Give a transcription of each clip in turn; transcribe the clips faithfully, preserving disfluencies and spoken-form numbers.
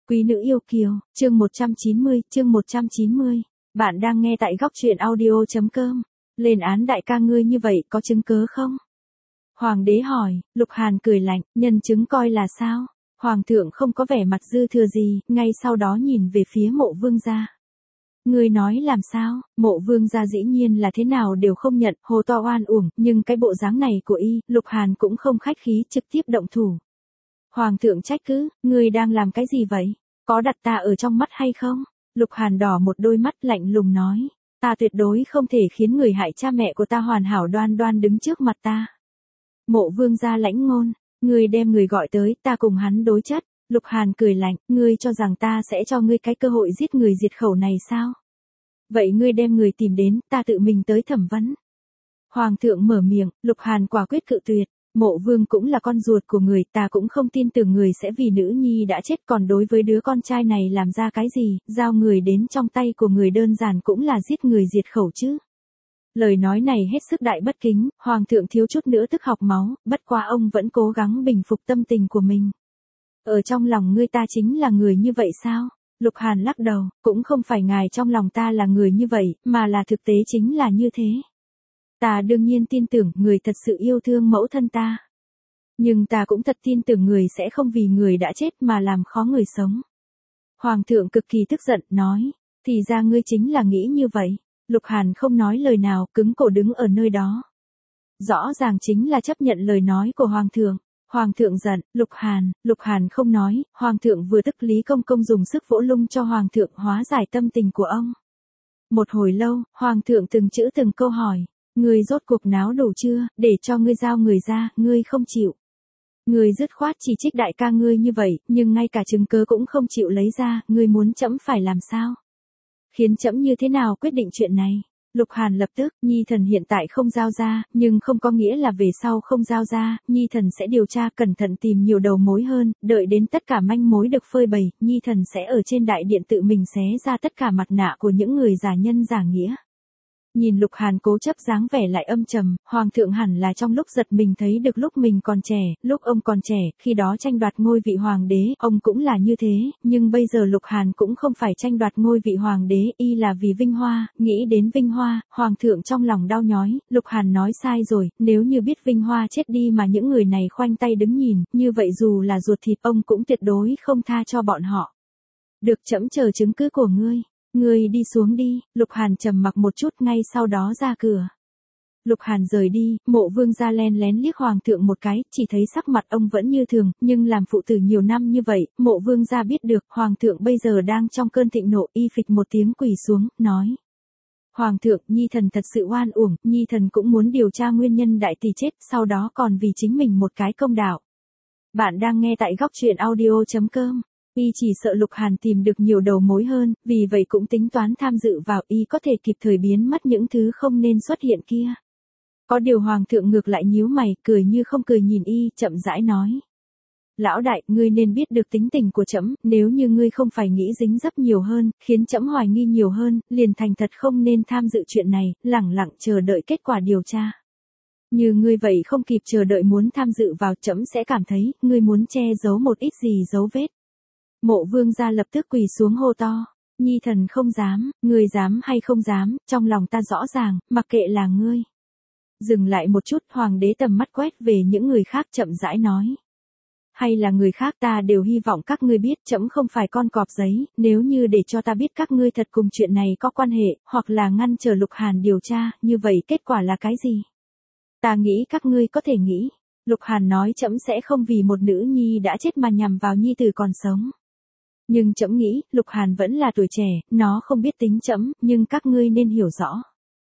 Quý nữ yêu kiều, chương một trăm chín mươi, chương một trăm chín mươi. Bạn đang nghe tại góc truyện audio chấm com. Lên án đại ca ngươi như vậy có chứng cớ không? Hoàng đế hỏi. Lục Hàn cười lạnh, nhân chứng coi là sao? Hoàng thượng không có vẻ mặt dư thừa gì, ngay sau đó nhìn về phía Mộ Vương gia. Ngươi nói làm sao? Mộ Vương gia dĩ nhiên là thế nào đều không nhận, hô to oan uổng, nhưng cái bộ dáng này của y, Lục Hàn cũng không khách khí trực tiếp động thủ. Hoàng thượng trách cứ, ngươi đang làm cái gì vậy? Có đặt ta ở trong mắt hay không? Lục Hàn đỏ một đôi mắt lạnh lùng nói, ta tuyệt đối không thể khiến người hại cha mẹ của ta hoàn hảo đoan đoan đứng trước mặt ta. Mộ Vương gia lãnh ngôn, ngươi đem người gọi tới, ta cùng hắn đối chất. Lục Hàn cười lạnh, ngươi cho rằng ta sẽ cho ngươi cái cơ hội giết người diệt khẩu này sao? Vậy ngươi đem người tìm đến, ta tự mình tới thẩm vấn. Hoàng thượng mở miệng, Lục Hàn quả quyết cự tuyệt. Mộ Vương cũng là con ruột của người, ta cũng không tin tưởng người sẽ vì nữ nhi đã chết, còn đối với đứa con trai này làm ra cái gì, giao người đến trong tay của người đơn giản cũng là giết người diệt khẩu chứ. Lời nói này hết sức đại bất kính, Hoàng thượng thiếu chút nữa tức học máu, bất quá ông vẫn cố gắng bình phục tâm tình của mình. Ở trong lòng ngươi ta chính là người như vậy sao? Lục Hàn lắc đầu, cũng không phải ngài trong lòng ta là người như vậy, mà là thực tế chính là như thế. Ta đương nhiên tin tưởng người thật sự yêu thương mẫu thân ta. Nhưng ta cũng thật tin tưởng người sẽ không vì người đã chết mà làm khó người sống. Hoàng thượng cực kỳ tức giận, nói, thì ra ngươi chính là nghĩ như vậy. Lục Hàn không nói lời nào, cứng cổ đứng ở nơi đó. Rõ ràng chính là chấp nhận lời nói của Hoàng thượng. Hoàng thượng giận, Lục Hàn, Lục Hàn không nói, Hoàng thượng vừa tức Lý Công Công dùng sức vỗ lung cho Hoàng thượng hóa giải tâm tình của ông. Một hồi lâu, Hoàng thượng từng chữ từng câu hỏi. Ngươi rốt cuộc náo đủ chưa, để cho ngươi giao người ra, ngươi không chịu. Ngươi dứt khoát chỉ trích đại ca ngươi như vậy, nhưng ngay cả chứng cớ cũng không chịu lấy ra, ngươi muốn trẫm phải làm sao? Khiến trẫm như thế nào quyết định chuyện này? Lục Hàn lập tức, Nhi thần hiện tại không giao ra, nhưng không có nghĩa là về sau không giao ra, Nhi thần sẽ điều tra cẩn thận tìm nhiều đầu mối hơn, đợi đến tất cả manh mối được phơi bày, Nhi thần sẽ ở trên đại điện tự mình xé ra tất cả mặt nạ của những người giả nhân giả nghĩa. Nhìn Lục Hàn cố chấp dáng vẻ lại âm trầm, Hoàng thượng hẳn là trong lúc giật mình thấy được lúc mình còn trẻ, lúc ông còn trẻ, khi đó tranh đoạt ngôi vị Hoàng đế, ông cũng là như thế, nhưng bây giờ Lục Hàn cũng không phải tranh đoạt ngôi vị Hoàng đế, y là vì vinh hoa, nghĩ đến vinh hoa, Hoàng thượng trong lòng đau nhói, Lục Hàn nói sai rồi, nếu như biết vinh hoa chết đi mà những người này khoanh tay đứng nhìn, như vậy dù là ruột thịt ông cũng tuyệt đối không tha cho bọn họ. Được, trẫm chờ chứng cứ của ngươi. Ngươi đi xuống đi. Lục Hàn trầm mặc một chút, ngay sau đó ra cửa. Lục Hàn rời đi, Mộ Vương gia len lén liếc Hoàng thượng một cái, chỉ thấy sắc mặt ông vẫn như thường, nhưng làm phụ tử nhiều năm như vậy, Mộ Vương gia biết được, Hoàng thượng bây giờ đang trong cơn thịnh nộ, y phịch một tiếng quỳ xuống, nói. Hoàng thượng, Nhi thần thật sự oan uổng, Nhi thần cũng muốn điều tra nguyên nhân đại tỷ chết, sau đó còn vì chính mình một cái công đạo. Bạn đang nghe tại góc truyện audio chấm com. Y chỉ sợ Lục Hàn tìm được nhiều đầu mối hơn, vì vậy cũng tính toán tham dự vào, y có thể kịp thời biến mất những thứ không nên xuất hiện kia. Có điều Hoàng thượng ngược lại nhíu mày, cười như không cười nhìn y, chậm rãi nói. Lão đại, ngươi nên biết được tính tình của trẫm, nếu như ngươi không phải nghĩ dính dấp nhiều hơn, khiến trẫm hoài nghi nhiều hơn, liền thành thật không nên tham dự chuyện này, lẳng lặng chờ đợi kết quả điều tra. Như ngươi vậy không kịp chờ đợi muốn tham dự vào, trẫm sẽ cảm thấy, ngươi muốn che giấu một ít gì dấu vết. Mộ Vương gia lập tức quỳ xuống hô to, Nhi thần không dám, ngươi dám hay không dám, trong lòng ta rõ ràng, mặc kệ là ngươi. Dừng lại một chút, Hoàng đế tầm mắt quét về những người khác chậm rãi nói. Hay là người khác, ta đều hy vọng các ngươi biết trẫm không phải con cọp giấy, nếu như để cho ta biết các ngươi thật cùng chuyện này có quan hệ, hoặc là ngăn trở Lục Hàn điều tra, như vậy kết quả là cái gì? Ta nghĩ các ngươi có thể nghĩ. Lục Hàn nói trẫm sẽ không vì một nữ nhi đã chết mà nhằm vào nhi tử còn sống. Nhưng trẫm nghĩ, Lục Hàn vẫn là tuổi trẻ, nó không biết tính trẫm, nhưng các ngươi nên hiểu rõ.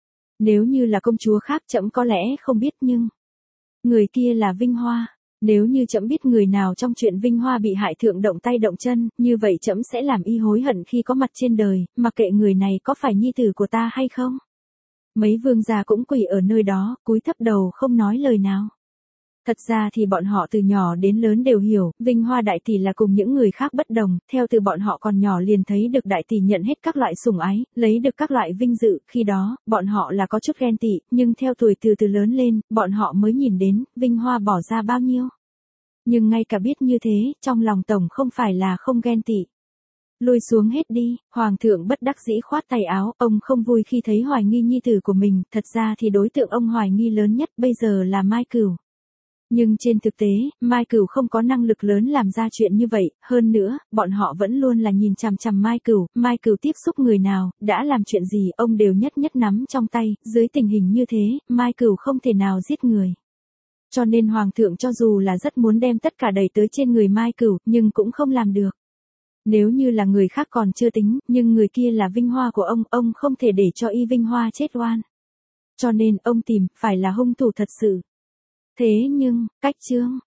Nếu như là công chúa khác trẫm có lẽ không biết nhưng... Người kia là Vinh Hoa. Nếu như trẫm biết người nào trong chuyện Vinh Hoa bị hại thượng động tay động chân, như vậy trẫm sẽ làm y hối hận khi có mặt trên đời, mặc kệ người này có phải nhi tử của ta hay không. Mấy vương gia cũng quỳ ở nơi đó, cúi thấp đầu không nói lời nào. Thật ra thì bọn họ từ nhỏ đến lớn đều hiểu, Vinh Hoa đại tỷ là cùng những người khác bất đồng, theo từ bọn họ còn nhỏ liền thấy được đại tỷ nhận hết các loại sủng ái, lấy được các loại vinh dự, khi đó, bọn họ là có chút ghen tị, nhưng theo tuổi từ từ lớn lên, bọn họ mới nhìn đến, Vinh Hoa bỏ ra bao nhiêu. Nhưng ngay cả biết như thế, trong lòng tổng không phải là không ghen tị. Lui xuống hết đi, hoàng thượng bất đắc dĩ khoát tay áo, ông không vui khi thấy hoài nghi nhi tử của mình, thật ra thì đối tượng ông hoài nghi lớn nhất bây giờ là Mai Cửu. Nhưng trên thực tế, Mai Cửu không có năng lực lớn làm ra chuyện như vậy, hơn nữa, bọn họ vẫn luôn là nhìn chằm chằm Mai Cửu, Mai Cửu tiếp xúc người nào, đã làm chuyện gì, ông đều nhất nhất nắm trong tay, dưới tình hình như thế, Mai Cửu không thể nào giết người. Cho nên hoàng thượng cho dù là rất muốn đem tất cả đẩy tới trên người Mai Cửu, nhưng cũng không làm được. Nếu như là người khác còn chưa tính, nhưng người kia là vinh hoa của ông, ông không thể để cho y vinh hoa chết oan. Cho nên ông tìm, phải là hung thủ thật sự. Thế nhưng, cách chương